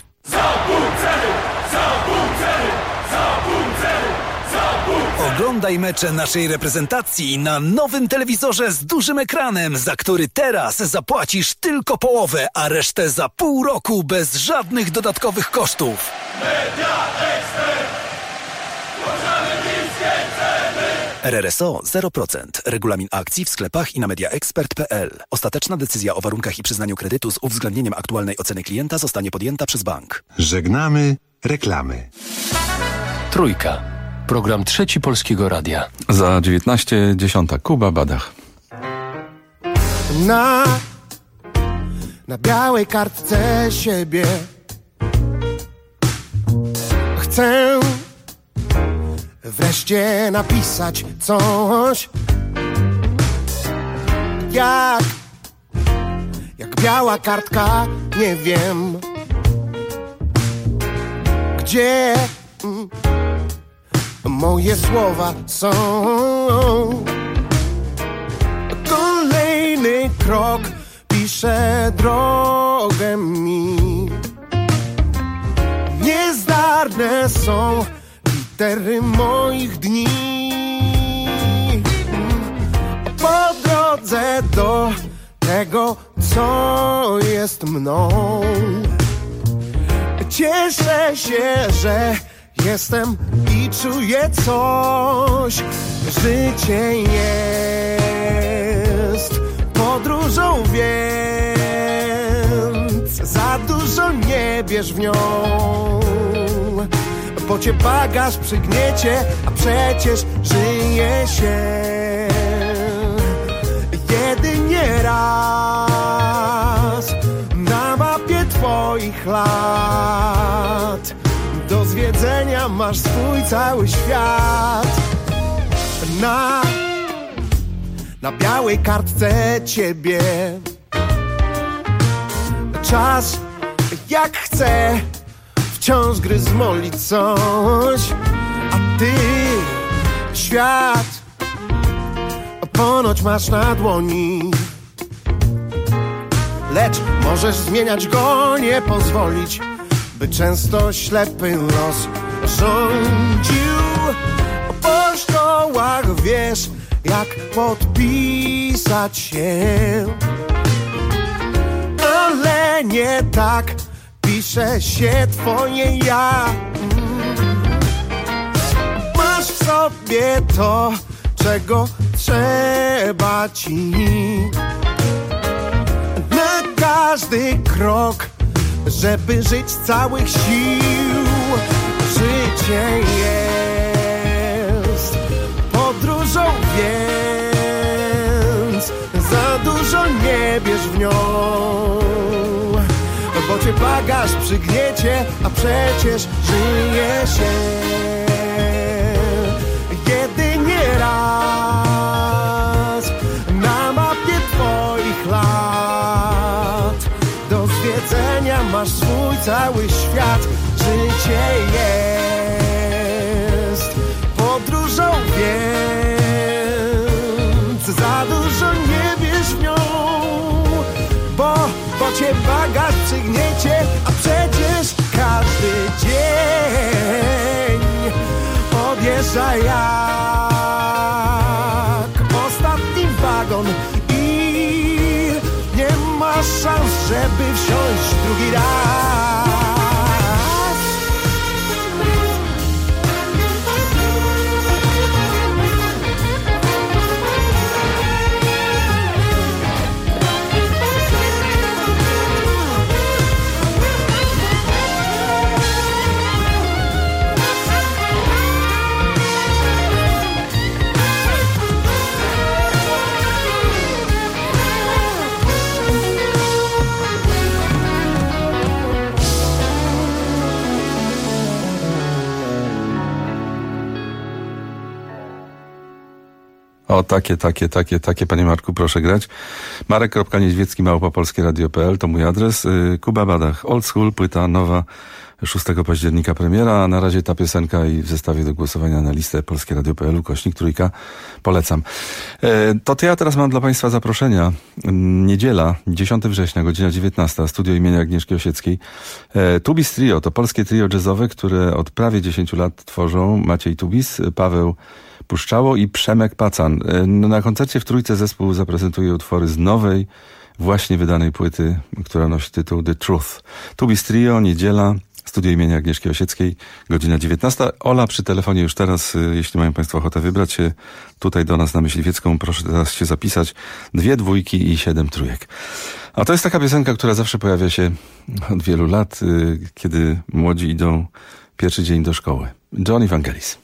Oglądaj mecze naszej reprezentacji na nowym telewizorze z dużym ekranem, za który teraz zapłacisz tylko połowę, a resztę za pół roku bez żadnych dodatkowych kosztów. RRSO 0%. Regulamin akcji w sklepach i na mediaexpert.pl. Ostateczna decyzja o warunkach i przyznaniu kredytu z uwzględnieniem aktualnej oceny klienta zostanie podjęta przez bank. Żegnamy reklamy. Trójka. Program Trzeci Polskiego Radia. Za 19:10 Kuba Badach. Na białej kartce siebie chcę wreszcie napisać coś, jak biała kartka, nie wiem gdzie moje słowa są. krok pisze drogę mi. Niezdarne są litery moich dni. Po drodze do tego, co jest mną, cieszę się, że jestem i czuję coś. Życie jest podróżą, więc za dużo nie bierz w nią, bo cię bagaż przygniecie, a przecież żyje się jedynie raz na mapie twoich lat. Do zwiedzenia masz swój cały świat. Na białej kartce ciebie czas jak chce wciąż gryzł moli coś, a ty świat ponoć masz na dłoni. Lecz możesz zmieniać go, nie pozwolić, by często ślepy los rządził. Po szkołach wiesz, jak podpisać się, ale nie tak pisze się twoje ja. Masz w sobie to, czego trzeba ci. Na każdy krok, żeby żyć z całych sił. Życie jest podróżą, więc za dużo nie bierz w nią, bo cię bagaż przygniecie, a przecież żyje się jedynie raz na mapie twoich lat. Do zwiedzenia masz swój cały świat. Życie jest podróżą, więc za dużo nie bierz w nią, bo cię bagaż przygniecie, a przecież każdy dzień odjeżdża jak ostatni wagon i nie masz szans, żeby wsiąść drugi raz. O, takie, panie Marku, proszę grać. Marek.niedźwiecki@polskieradio.pl to mój adres. Kuba Badach, Old School, płyta nowa, 6 października premiera, a na razie ta piosenka i w zestawie do głosowania na listę polskieradio.pl /3. Polecam. To ja teraz mam dla państwa zaproszenia. Niedziela, 10 września, godzina 19, studio imienia Agnieszki Osieckiej. Tubis Trio to polskie trio jazzowe, które od prawie 10 lat tworzą Maciej Tubis, Paweł Puszczało i Przemek Pacan. Na koncercie w Trójce zespół zaprezentuje utwory z nowej, właśnie wydanej płyty, która nosi tytuł The Truth. Tubis Trio, niedziela, studio imienia Agnieszki Osieckiej, godzina 19. Ola przy telefonie już teraz, jeśli mają państwo ochotę wybrać się tutaj do nas na Myśliwiecką, proszę teraz się zapisać. 2 dwójki i 7 trójek. A to jest taka piosenka, która zawsze pojawia się od wielu lat, kiedy młodzi idą pierwszy dzień do szkoły. John Evangelis.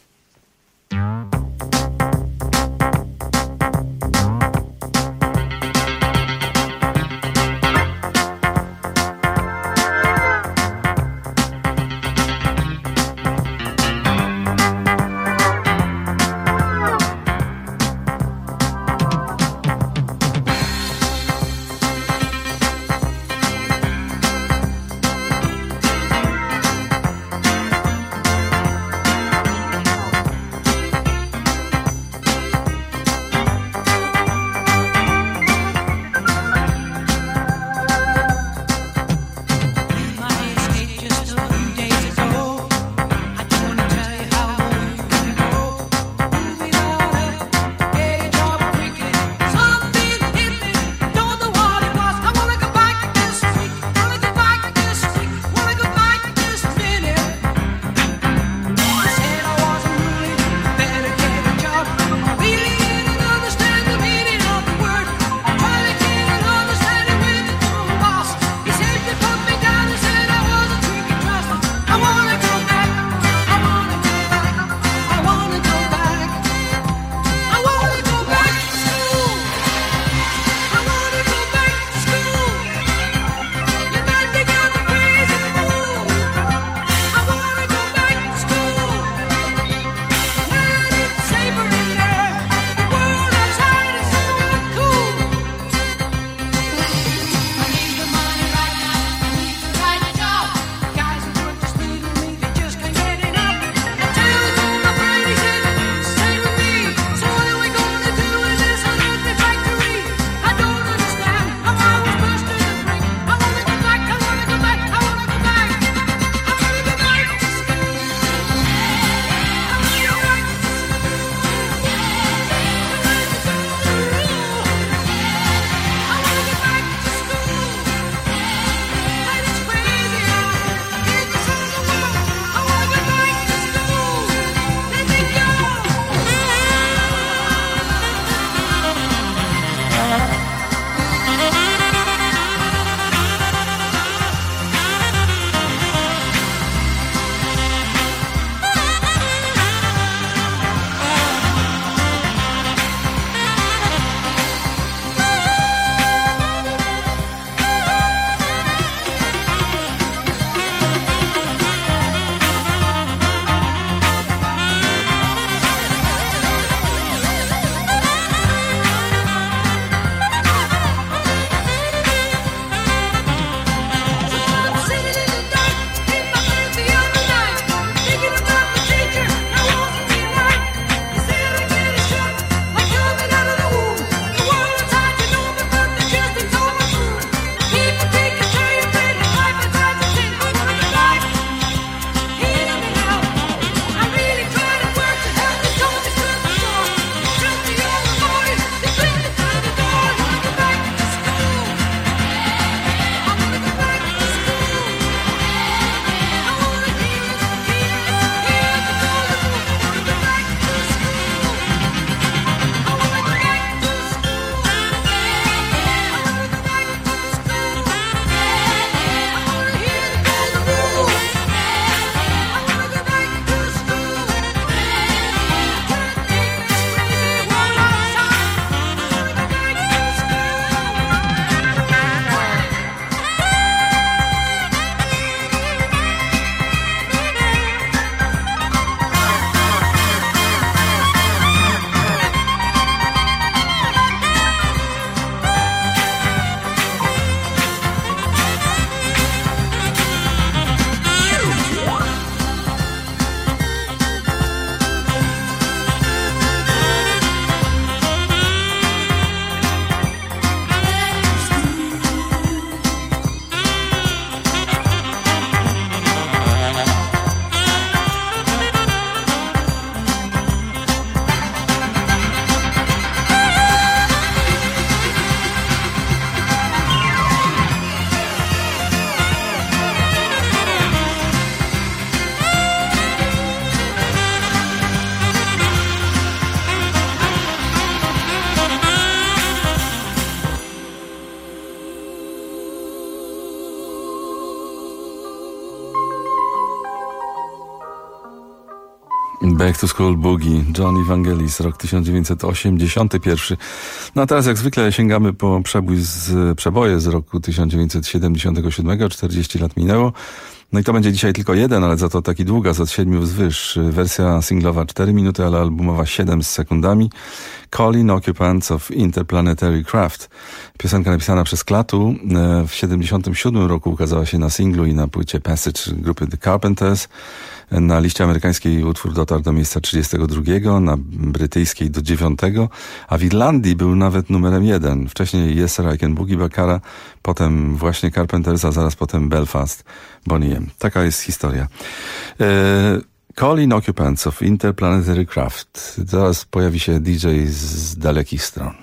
Back to School Boogie, John Evangelis, rok 1981. No a teraz jak zwykle sięgamy po przeboje z roku 1977, 40 lat minęło. No i to będzie dzisiaj tylko jeden, ale za to taki długas od 7 wzwyż. Wersja singlowa 4 minuty, ale albumowa 7 z sekundami. Calling Occupants of Interplanetary Craft. Piosenka napisana przez Klaatu. W 77 roku ukazała się na singlu i na płycie Passage grupy The Carpenters. Na liście amerykańskiej utwór dotarł do miejsca 32, na brytyjskiej do 9, a w Irlandii był nawet numerem 1. Wcześniej Yes Sir I Can Boogie Bakara, potem właśnie Carpenters, a zaraz potem Belfast, Bonnie M. Taka jest historia. Calling Occupants of Interplanetary Craft. Zaraz pojawi się DJ z dalekich stron.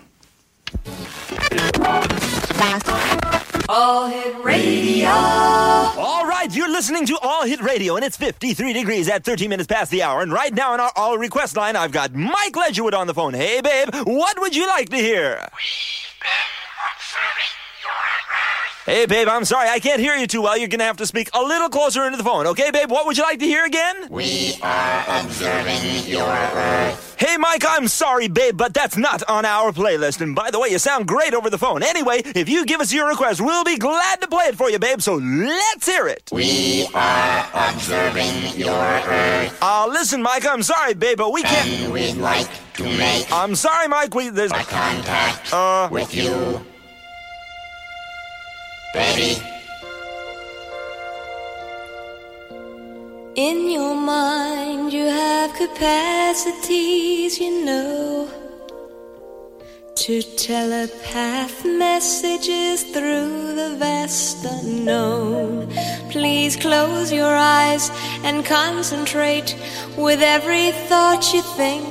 All Hit Radio. All right, you're listening to All Hit Radio, and it's 53 degrees at 13 minutes past the hour. And right now on our All Request line, I've got Mike Ledgerwood on the phone. Hey, babe, what would you like to hear? Hey, babe, I'm sorry, I can't hear you too well. You're going to have to speak a little closer into the phone. Okay, babe, what would you like to hear again? We are observing your Earth. Hey, Mike, I'm sorry, babe, but that's not on our playlist. And by the way, you sound great over the phone. Anyway, if you give us your request, we'll be glad to play it for you, babe, so let's hear it. We are observing your Earth. Listen, Mike, I'm sorry, babe, but we can't... And we'd like to make... I'm sorry, Mike, there's... a contact with you. Baby. In your mind you have capacities, you know, to telepath messages through the vast unknown. Please close your eyes and concentrate with every thought you think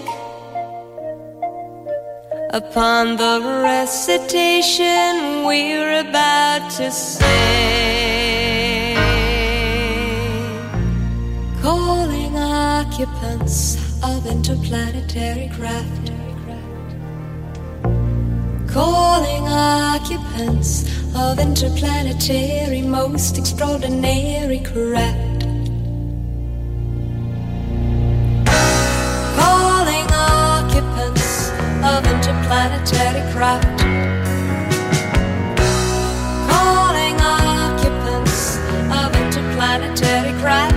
upon the recitation we're about to sing. Calling occupants of interplanetary craft. Calling occupants of interplanetary most extraordinary craft. Calling occupants of interplanetary craft. Calling occupants of interplanetary craft.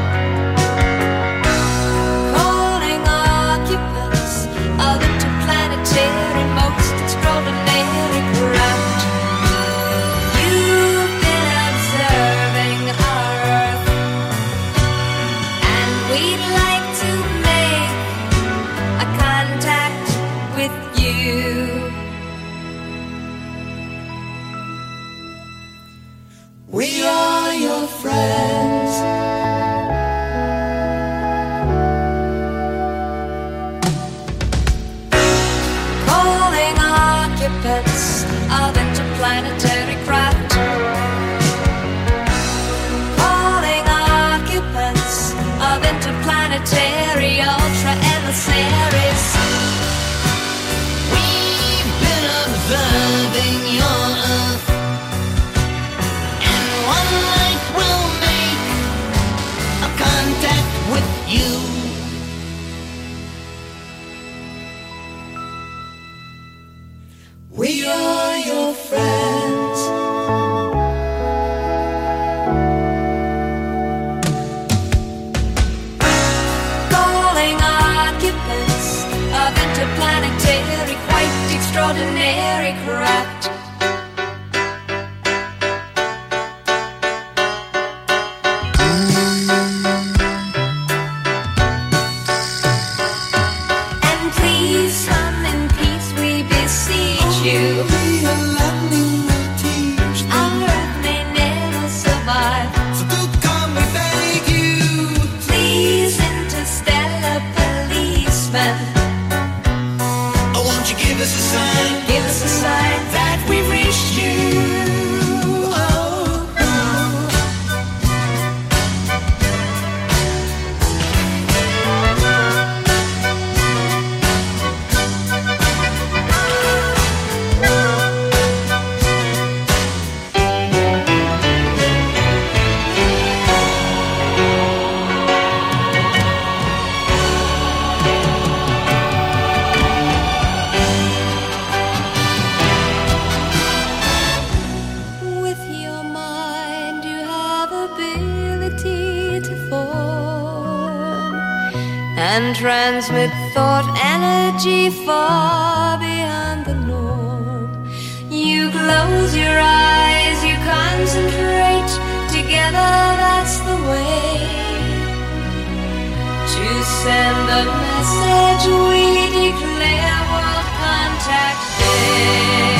Calling occupants of interplanetary most extraordinary craft. You've been observing our Earth, and we'd like to make a contact with you. We are your friends. Calling occupants of interplanetary craft. Calling occupants of interplanetary ultra emissaries. We've been observing your Earth, and one night we'll make a contact with you. We are your friends. Calling occupants of interplanetary, quite extraordinary craft. And please come in peace, we beseech you. Our Earth may never survive. So do come, we beg you. Please, interstellar policeman. Oh, won't you give us a sign? Give us a sign that we've reached you. and transmit thought energy far beyond the norm. You close your eyes, you concentrate, together that's the way to send a message. We declare World Contact Day.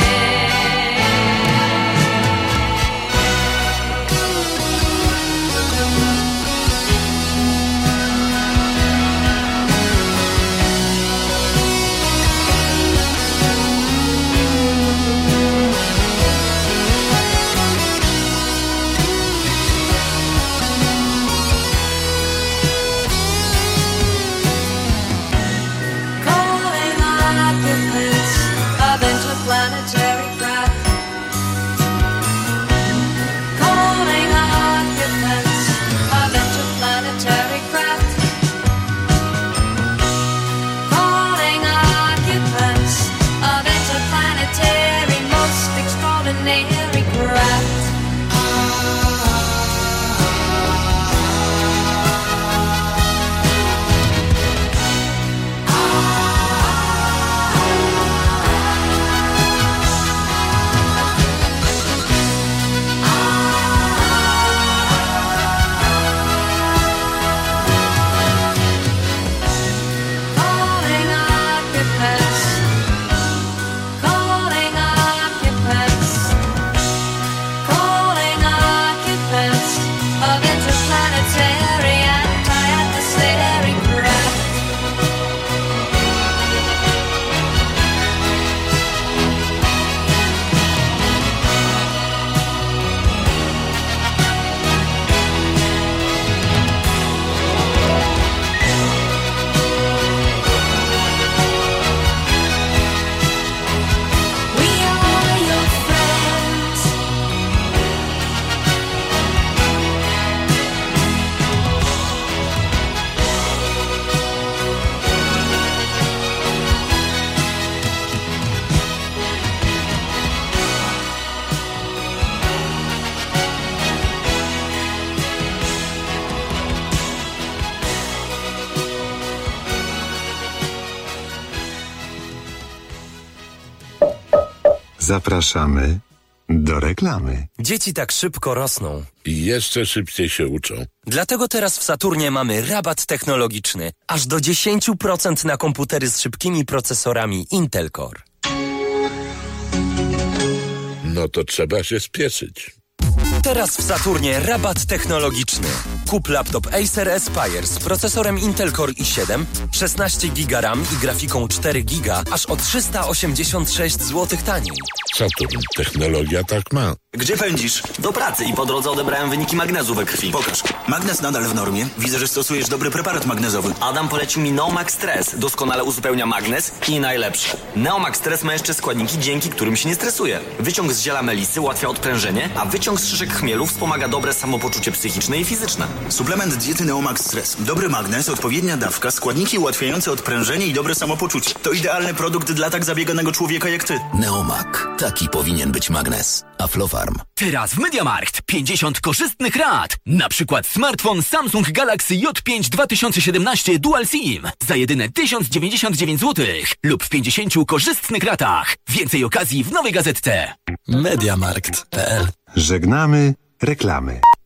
Interplanetary craft, calling occupants of interplanetary craft, calling occupants of interplanetary most extraordinary craft. Zapraszamy do reklamy. Dzieci tak szybko rosną. I jeszcze szybciej się uczą. Dlatego teraz w Saturnie mamy rabat technologiczny. Aż do 10% na komputery z szybkimi procesorami Intel Core. No to trzeba się spieszyć. Teraz w Saturnie rabat technologiczny. Kup laptop Acer Aspire z procesorem Intel Core i7, 16 GB RAM i grafiką 4 GB, aż o 386 zł taniej. Saturn, technologia tak ma. Gdzie pędzisz? Do pracy i po drodze odebrałem wyniki magnezu we krwi. Pokaż. Magnez nadal w normie. Widzę, że stosujesz dobry preparat magnezowy. Adam polecił mi Neomax Stress. Doskonale uzupełnia magnez i najlepsze. Neomax Stress ma jeszcze składniki, dzięki którym się nie stresuje. Wyciąg z ziela melisy ułatwia odprężenie, a wyciąg z szyszek chmielu wspomaga dobre samopoczucie psychiczne i fizyczne. Suplement diety Neomax Stress. Dobry magnez, odpowiednia dawka, składniki ułatwiające odprężenie i dobre samopoczucie. To idealny produkt dla tak zabieganego człowieka jak ty. Neomak. Taki powinien być magnez. Aflofarm. Teraz w MediaMarkt 50 korzystnych rad. Na przykład smartfon Samsung Galaxy J5 2017 Dual SIM za jedyne 1099 zł lub w 50 korzystnych ratach. Więcej okazji w nowej gazetce. Mediamarkt.pl. Żegnamy reklamy.